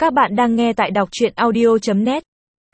Các bạn đang nghe tại đọc truyện audio.net.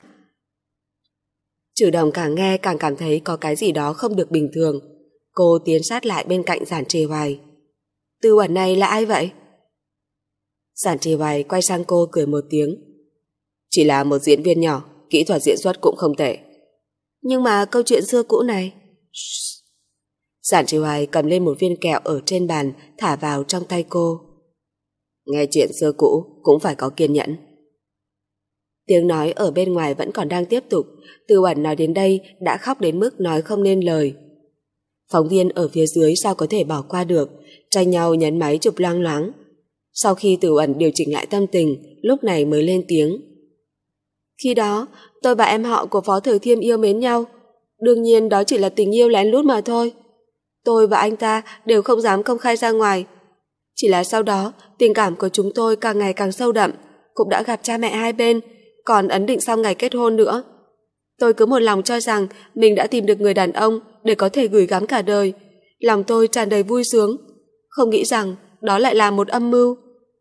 Trừ Đồng càng nghe càng cảm thấy có cái gì đó không được bình thường. Cô tiến sát lại bên cạnh Giản Trì Hoài. Tư Uẩn này là ai vậy? Giản Trì Hoài quay sang cô cười một tiếng. Chỉ là một diễn viên nhỏ, kỹ thuật diễn xuất cũng không tệ. Nhưng mà câu chuyện xưa cũ này... Giản Trì Hoài cầm lên một viên kẹo ở trên bàn, thả vào trong tay cô. Nghe chuyện xưa cũ cũng phải có kiên nhẫn. Tiếng nói ở bên ngoài vẫn còn đang tiếp tục. Tư Uẩn nói đến đây đã khóc đến mức nói không nên lời. Phóng viên ở phía dưới sao có thể bỏ qua được, tranh nhau nhấn máy chụp loang loáng. Sau khi Tư Uẩn điều chỉnh lại tâm tình, lúc này mới lên tiếng. Khi đó, tôi và em họ của Phó Thời Thiêm yêu mến nhau. Đương nhiên đó chỉ là tình yêu lén lút mà thôi. Tôi và anh ta đều không dám công khai ra ngoài. Chỉ là sau đó, tình cảm của chúng tôi càng ngày càng sâu đậm, cũng đã gặp cha mẹ hai bên, còn ấn định xong ngày kết hôn nữa. Tôi cứ một lòng cho rằng mình đã tìm được người đàn ông để có thể gửi gắm cả đời. Lòng tôi tràn đầy vui sướng, không nghĩ rằng đó lại là một âm mưu.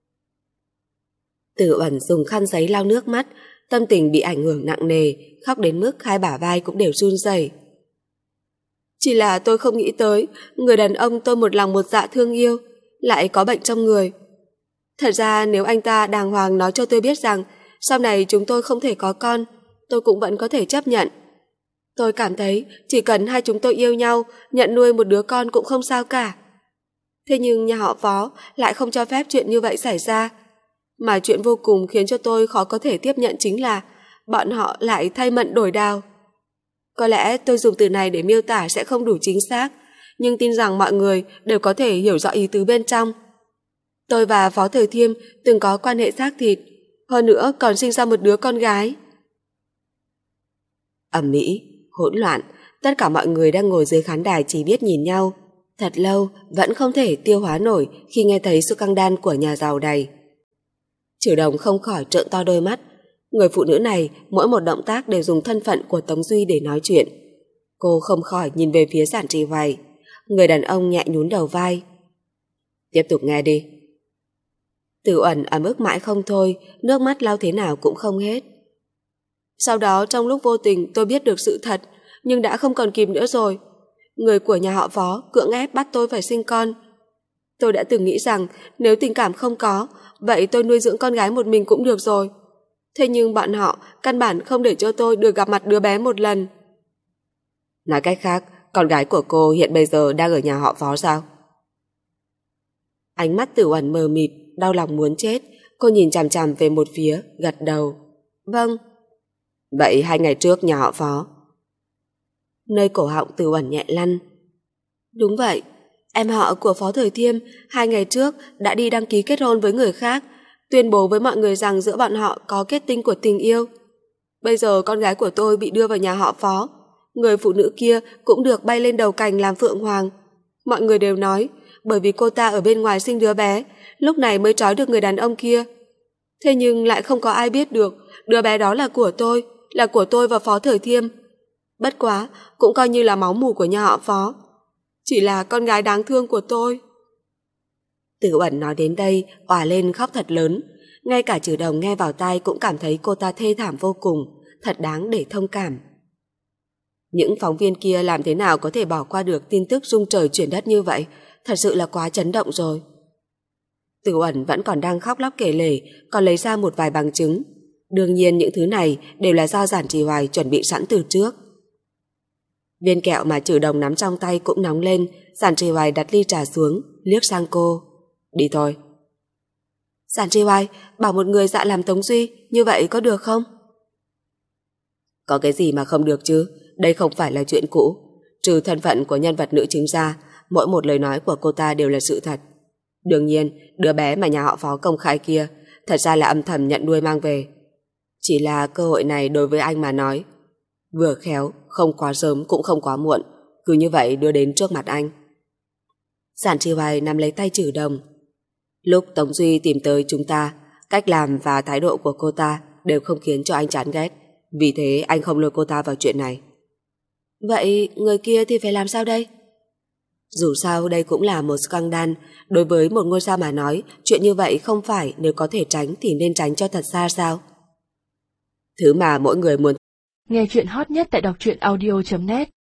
Tư Uẩn dùng khăn giấy lau nước mắt, tâm tình bị ảnh hưởng nặng nề, khóc đến mức hai bả vai cũng đều run rẩy. Chỉ là tôi không nghĩ tới, người đàn ông tôi một lòng một dạ thương yêu lại có bệnh trong người. Thật ra nếu anh ta đàng hoàng nói cho tôi biết rằng sau này chúng tôi không thể có con, tôi cũng vẫn có thể chấp nhận. Tôi cảm thấy chỉ cần hai chúng tôi yêu nhau, nhận nuôi một đứa con cũng không sao cả. Thế nhưng nhà họ Phó lại không cho phép chuyện như vậy xảy ra. Mà chuyện vô cùng khiến cho tôi khó có thể tiếp nhận chính là bọn họ lại thay mận đổi đao. Có lẽ tôi dùng từ này để miêu tả sẽ không đủ chính xác, nhưng tin rằng mọi người đều có thể hiểu rõ ý tứ bên trong. Tôi và Phó Thời Thiêm từng có quan hệ xác thịt, hơn nữa còn sinh ra một đứa con gái. Ầm ĩ, hỗn loạn, tất cả mọi người đang ngồi dưới khán đài chỉ biết nhìn nhau. Thật lâu vẫn không thể tiêu hóa nổi khi nghe thấy sự căng đan của nhà giàu này. Trừ Đồng không khỏi trợn to đôi mắt. Người phụ nữ này mỗi một động tác đều dùng thân phận của Tống Duy để nói chuyện. Cô không khỏi nhìn về phía Giản Trì Hoài. Người đàn ông nhẹ nhún đầu vai. Tiếp tục nghe đi. Tư Uẩn ấm ức mãi không thôi, nước mắt lau thế nào cũng không hết. Sau đó trong lúc vô tình tôi biết được sự thật, nhưng đã không còn kịp nữa rồi. Người của nhà họ Phó cưỡng ép bắt tôi phải sinh con. Tôi đã từng nghĩ rằng nếu tình cảm không có, vậy tôi nuôi dưỡng con gái một mình cũng được rồi. Thế nhưng bọn họ căn bản không để cho tôi được gặp mặt đứa bé một lần. Nói cách khác, con gái của cô hiện bây giờ đang ở nhà họ Phó sao? Ánh mắt Tư Uẩn mờ mịt, đau lòng muốn chết. Cô nhìn chằm chằm về một phía, gật đầu. Vâng. Vậy 2 ngày trước nhà họ Phó? Nơi cổ họng Tư Uẩn nhẹ lăn. Đúng vậy, em họ của Phó Thời Thiêm 2 ngày trước đã đi đăng ký kết hôn với người khác, tuyên bố với mọi người rằng giữa bọn họ có kết tinh của tình yêu. Bây giờ con gái của tôi bị đưa vào nhà họ Phó, người phụ nữ kia cũng được bay lên đầu cành làm phượng hoàng. Mọi người đều nói bởi vì cô ta ở bên ngoài sinh đứa bé, lúc này mới trói được người đàn ông kia. Thế nhưng lại không có ai biết được đứa bé đó là của tôi và Phó Thời Thiêm. Bất quá cũng coi như là máu mủ của nhà họ Phó. Chỉ là con gái đáng thương của tôi. Tư Uẩn nói đến đây òa lên khóc thật lớn. Ngay cả Trừ Đồng nghe vào tai cũng cảm thấy cô ta thê thảm vô cùng, thật đáng để thông cảm. Những phóng viên kia làm thế nào có thể bỏ qua được tin tức rung trời chuyển đất như vậy, thật sự là quá chấn động rồi. Tư Uẩn vẫn còn đang khóc lóc kể lể, còn lấy ra một vài bằng chứng. Đương nhiên những thứ này đều là do Giản Trì Hoài chuẩn bị sẵn từ trước. Viên kẹo mà Trừ Đồng nắm trong tay cũng nóng lên. Giản Trì Hoài đặt ly trà xuống, liếc sang cô. Đi thôi. Giản Trì Hoài bảo một người dạ làm Tống Duy, như vậy có được không? Có cái gì mà không được chứ? Đây không phải là chuyện cũ. Trừ thân phận của nhân vật nữ chính ra, mỗi một lời nói của cô ta đều là sự thật. Đương nhiên, đứa bé mà nhà họ Phó công khai kia thật ra là âm thầm nhận nuôi mang về. Chỉ là cơ hội này đối với anh mà nói, vừa khéo, không quá sớm cũng không quá muộn, cứ như vậy đưa đến trước mặt anh. Giản Trì Hoài nắm lấy tay Trừ Đồng. Lúc Tống Duy tìm tới chúng ta, cách làm và thái độ của cô ta đều không khiến cho anh chán ghét. Vì thế anh không lôi cô ta vào chuyện này. Vậy người kia thì phải làm sao đây? Dù sao đây cũng là một scandal, đối với một ngôi sao mà nói, chuyện như vậy không phải nếu có thể tránh thì nên tránh cho thật xa sao? Thứ mà mỗi người muốn. Nghe chuyện hot nhất tại đọc truyện audio.net